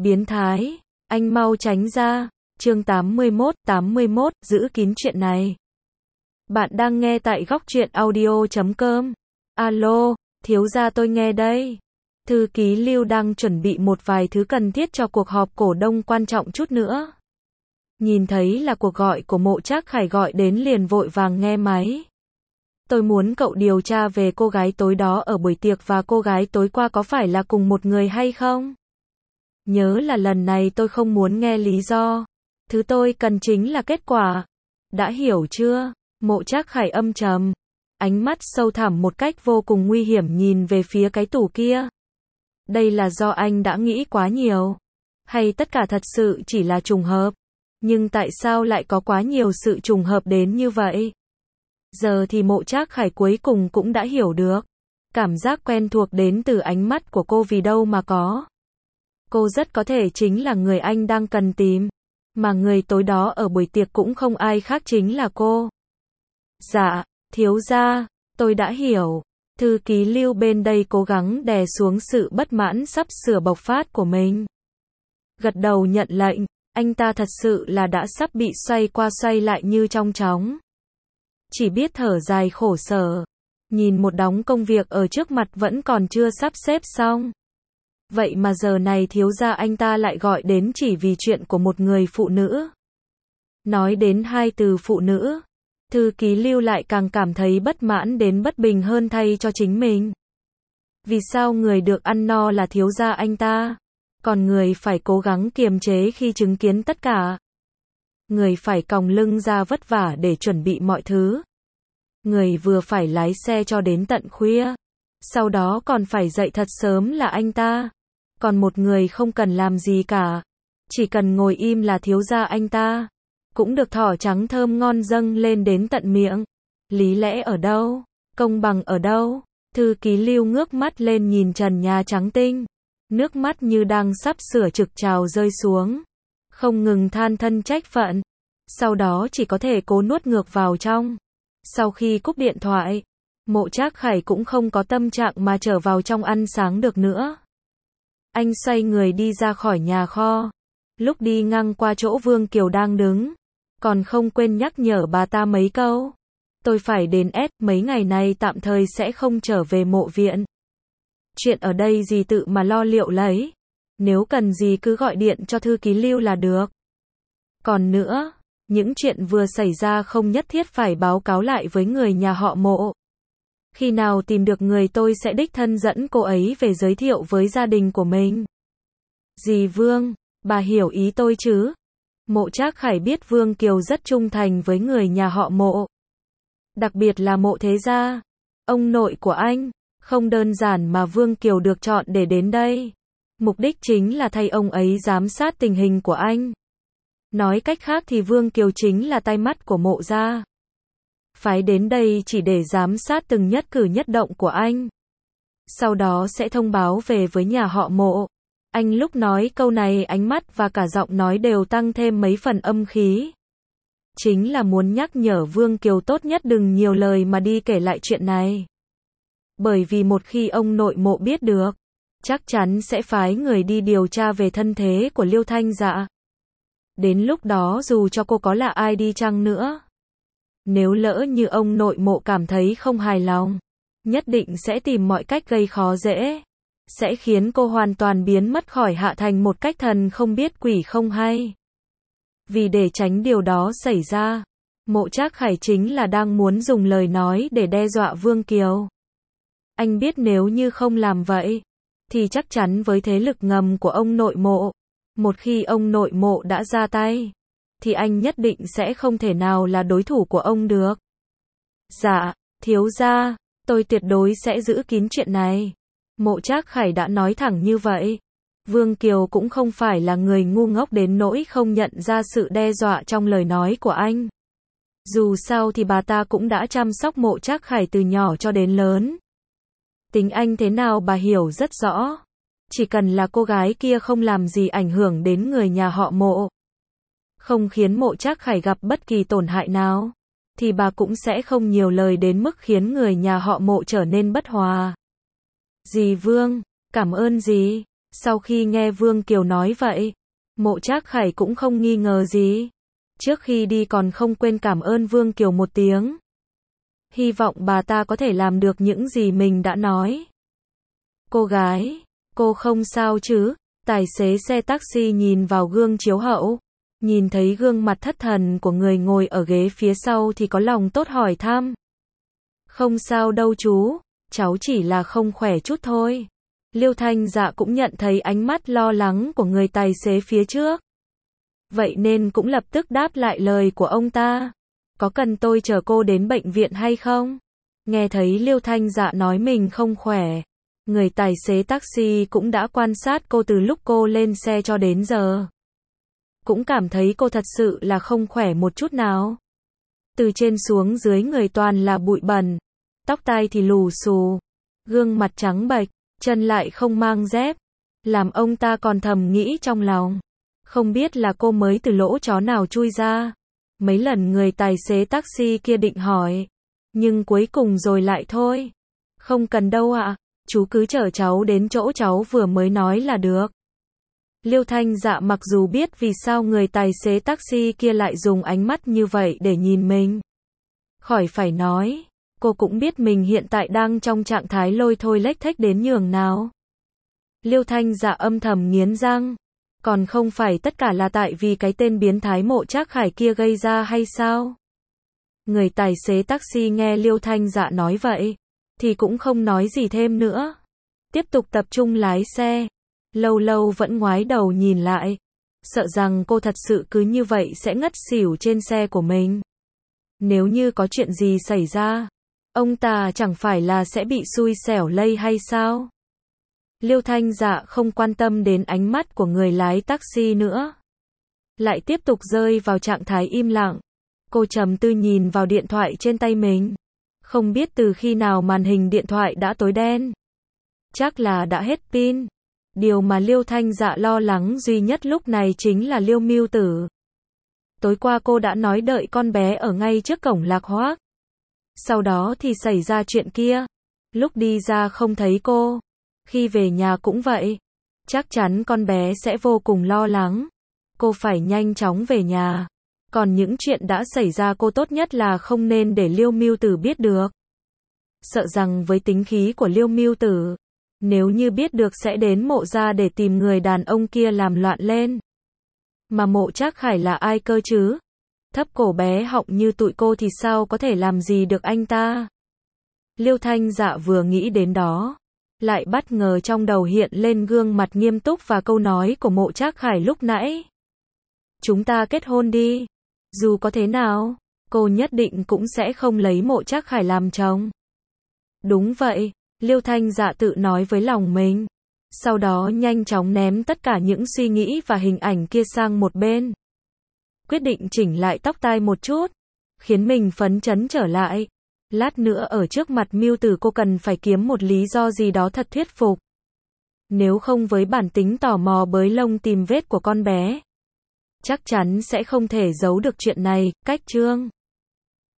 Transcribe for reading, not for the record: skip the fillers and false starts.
Biến thái, anh mau tránh ra. Chương 81, giữ kín chuyện này. Bạn đang nghe tại góc truyện audio.com. Alo, thiếu gia tôi nghe đây. Thư ký Lưu đang chuẩn bị một vài thứ cần thiết cho cuộc họp cổ đông quan trọng chút nữa. Nhìn thấy là cuộc gọi của Mộ Trác Khải gọi đến liền vội vàng nghe máy. Tôi muốn cậu điều tra về cô gái tối đó ở buổi tiệc và cô gái tối qua có phải là cùng một người hay không? Nhớ là lần này tôi không muốn nghe lý do. Thứ tôi cần chính là kết quả. Đã hiểu chưa? Mộ Trác Khải âm trầm. Ánh mắt sâu thẳm một cách vô cùng nguy hiểm nhìn về phía cái tủ kia. Đây là do anh đã nghĩ quá nhiều. Hay tất cả thật sự chỉ là trùng hợp? Nhưng tại sao lại có quá nhiều sự trùng hợp đến như vậy? Giờ thì Mộ Trác Khải cuối cùng cũng đã hiểu được. Cảm giác quen thuộc đến từ ánh mắt của cô vì đâu mà có. Cô rất có thể chính là người anh đang cần tìm. Mà người tối đó ở buổi tiệc cũng không ai khác chính là cô. Dạ, thiếu gia, tôi đã hiểu. Thư ký Lưu bên đây cố gắng đè xuống sự bất mãn sắp sửa bộc phát của mình. Gật đầu nhận lệnh, anh ta thật sự là đã sắp bị xoay qua xoay lại như trong chóng. Chỉ biết thở dài khổ sở. Nhìn một đống công việc ở trước mặt vẫn còn chưa sắp xếp xong. Vậy mà giờ này thiếu gia anh ta lại gọi đến chỉ vì chuyện của một người phụ nữ. Nói đến hai từ phụ nữ, thư ký Lưu lại càng cảm thấy bất mãn đến bất bình hơn thay cho chính mình. Vì sao người được ăn no là thiếu gia anh ta, còn người phải cố gắng kiềm chế khi chứng kiến tất cả? Người phải còng lưng ra vất vả để chuẩn bị mọi thứ. Người vừa phải lái xe cho đến tận khuya, sau đó còn phải dậy thật sớm là anh ta. Còn một người không cần làm gì cả, chỉ cần ngồi im là thiếu gia anh ta. Cũng được thỏ trắng thơm ngon dâng lên đến tận miệng. Lý lẽ ở đâu? Công bằng ở đâu? Thư ký Lưu ngước mắt lên nhìn trần nhà trắng tinh. Nước mắt như đang sắp sửa trực trào rơi xuống. Không ngừng than thân trách phận. Sau đó chỉ có thể cố nuốt ngược vào trong. Sau khi cúp điện thoại, Mộ Trác Khải cũng không có tâm trạng mà trở vào trong ăn sáng được nữa. Anh xoay người đi ra khỏi nhà kho. Lúc đi ngang qua chỗ Vương Kiều đang đứng, còn không quên nhắc nhở bà ta mấy câu. Tôi phải đến mấy ngày này tạm thời sẽ không trở về mộ viện. Chuyện ở đây gì tự mà lo liệu lấy. Nếu cần gì cứ gọi điện cho thư ký Lưu là được. Còn nữa, những chuyện vừa xảy ra không nhất thiết phải báo cáo lại với người nhà họ Mộ. Khi nào tìm được người tôi sẽ đích thân dẫn cô ấy về giới thiệu với gia đình của mình. Dì Vương, bà hiểu ý tôi chứ? Mộ Trác Khải biết Vương Kiều rất trung thành với người nhà họ Mộ. Đặc biệt là Mộ Thế Gia. Ông nội của anh, không đơn giản mà Vương Kiều được chọn để đến đây. Mục đích chính là thay ông ấy giám sát tình hình của anh. Nói cách khác thì Vương Kiều chính là tai mắt của Mộ gia. Phái đến đây chỉ để giám sát từng nhất cử nhất động của anh. Sau đó sẽ thông báo về với nhà họ Mộ. Anh lúc nói câu này ánh mắt và cả giọng nói đều tăng thêm mấy phần âm khí. Chính là muốn nhắc nhở Vương Kiều tốt nhất đừng nhiều lời mà đi kể lại chuyện này. Bởi vì một khi ông nội Mộ biết được, chắc chắn sẽ phái người đi điều tra về thân thế của Liêu Thanh Dạ. Đến lúc đó dù cho cô có là ai đi chăng nữa, nếu lỡ như ông nội Mộ cảm thấy không hài lòng, nhất định sẽ tìm mọi cách gây khó dễ. Sẽ khiến cô hoàn toàn biến mất khỏi Hạ Thành một cách thần không biết quỷ không hay. Vì để tránh điều đó xảy ra, Mộ Trác Khải chính là đang muốn dùng lời nói để đe dọa Vương Kiều. Anh biết nếu như không làm vậy, thì chắc chắn với thế lực ngầm của ông nội Mộ, một khi ông nội Mộ đã ra tay, thì anh nhất định sẽ không thể nào là đối thủ của ông được. Dạ, thiếu gia, tôi tuyệt đối sẽ giữ kín chuyện này. Mộ Trác Khải đã nói thẳng như vậy. Vương Kiều cũng không phải là người ngu ngốc đến nỗi không nhận ra sự đe dọa trong lời nói của anh. Dù sao thì bà ta cũng đã chăm sóc Mộ Trác Khải từ nhỏ cho đến lớn. Tính anh thế nào bà hiểu rất rõ. Chỉ cần là cô gái kia không làm gì ảnh hưởng đến người nhà họ Mộ, không khiến Mộ Trác Khải gặp bất kỳ tổn hại nào, thì bà cũng sẽ không nhiều lời đến mức khiến người nhà họ Mộ trở nên bất hòa. Dì Vương, cảm ơn dì. Sau khi nghe Vương Kiều nói vậy, Mộ Trác Khải cũng không nghi ngờ gì. Trước khi đi còn không quên cảm ơn Vương Kiều một tiếng. Hy vọng bà ta có thể làm được những gì mình đã nói. Cô gái, cô không sao chứ? Tài xế xe taxi nhìn vào gương chiếu hậu, nhìn thấy gương mặt thất thần của người ngồi ở ghế phía sau thì có lòng tốt hỏi thăm. Không sao đâu chú, cháu chỉ là không khỏe chút thôi. Liêu Thanh Dạ cũng nhận thấy ánh mắt lo lắng của người tài xế phía trước. Vậy nên cũng lập tức đáp lại lời của ông ta. Có cần tôi chở cô đến bệnh viện hay không? Nghe thấy Liêu Thanh Dạ nói mình không khỏe, người tài xế taxi cũng đã quan sát cô từ lúc cô lên xe cho đến giờ. Cũng cảm thấy cô thật sự là không khỏe một chút nào. Từ trên xuống dưới người toàn là bụi bẩn, tóc tai thì lù xù, gương mặt trắng bệch, chân lại không mang dép, làm ông ta còn thầm nghĩ trong lòng. Không biết là cô mới từ lỗ chó nào chui ra. Mấy lần người tài xế taxi kia định hỏi, nhưng cuối cùng rồi lại thôi. Không cần đâu ạ, chú cứ chở cháu đến chỗ cháu vừa mới nói là được. Liêu Thanh Dạ mặc dù biết vì sao người tài xế taxi kia lại dùng ánh mắt như vậy để nhìn mình. Khỏi phải nói, cô cũng biết mình hiện tại đang trong trạng thái lôi thôi lếch thếch đến nhường nào. Liêu Thanh Dạ âm thầm nghiến răng. Còn không phải tất cả là tại vì cái tên biến thái Mộ Trác Khải kia gây ra hay sao? Người tài xế taxi nghe Liêu Thanh Dạ nói vậy, thì cũng không nói gì thêm nữa. Tiếp tục tập trung lái xe. Lâu lâu vẫn ngoái đầu nhìn lại. Sợ rằng cô thật sự cứ như vậy sẽ ngất xỉu trên xe của mình. Nếu như có chuyện gì xảy ra, ông ta chẳng phải là sẽ bị xui xẻo lây hay sao? Liêu Thanh Dạ không quan tâm đến ánh mắt của người lái taxi nữa. Lại tiếp tục rơi vào trạng thái im lặng. Cô trầm tư nhìn vào điện thoại trên tay mình. Không biết từ khi nào màn hình điện thoại đã tối đen. Chắc là đã hết pin. Điều mà Liêu Thanh Dạ lo lắng duy nhất lúc này chính là Liêu Mưu Tử. Tối qua cô đã nói đợi con bé ở ngay trước cổng Lạc Hoác. Sau đó thì xảy ra chuyện kia. Lúc đi ra không thấy cô. Khi về nhà cũng vậy. Chắc chắn con bé sẽ vô cùng lo lắng. Cô phải nhanh chóng về nhà. Còn những chuyện đã xảy ra cô tốt nhất là không nên để Liêu Mưu Tử biết được. Sợ rằng với tính khí của Liêu Mưu Tử, nếu như biết được sẽ đến Mộ gia để tìm người đàn ông kia làm loạn lên. Mà Mộ Trác Khải là ai cơ chứ? Thấp cổ bé họng như tụi cô thì sao có thể làm gì được anh ta? Liêu Thanh Dạ vừa nghĩ đến đó, lại bất ngờ trong đầu hiện lên gương mặt nghiêm túc và câu nói của Mộ Trác Khải lúc nãy. Chúng ta kết hôn đi. Dù có thế nào, cô nhất định cũng sẽ không lấy Mộ Trác Khải làm chồng. Đúng vậy, Liêu Thanh Dạ tự nói với lòng mình. Sau đó nhanh chóng ném tất cả những suy nghĩ và hình ảnh kia sang một bên. Quyết định chỉnh lại tóc tai một chút, khiến mình phấn chấn trở lại. Lát nữa ở trước mặt Mưu Tử cô cần phải kiếm một lý do gì đó thật thuyết phục. Nếu không với bản tính tò mò bới lông tìm vết của con bé, chắc chắn sẽ không thể giấu được chuyện này. Cách chương